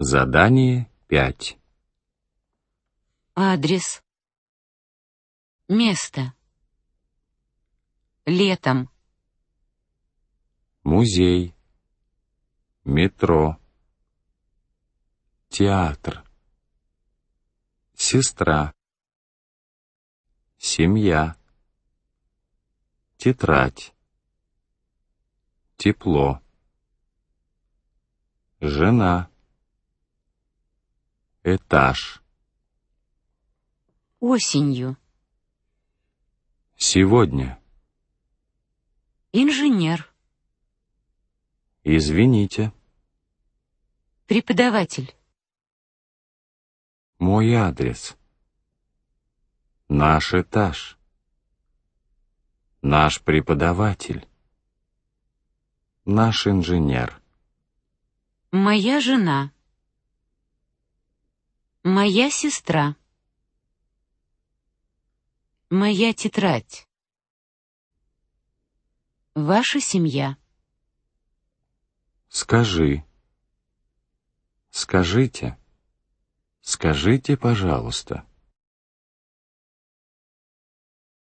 Задание 5. Адрес. Место. Летом. Музей. Метро. Театр. Сестра. Семья. Тетрадь. Тепло. Жена. Этаж. Осенью. Сегодня. Инженер. Извините. Преподаватель. Мой адрес. Наш этаж. Наш преподаватель. Наш инженер. Моя жена. Моя сестра. Моя тетрадь. Ваша семья. Скажи. Скажите. Скажите, пожалуйста.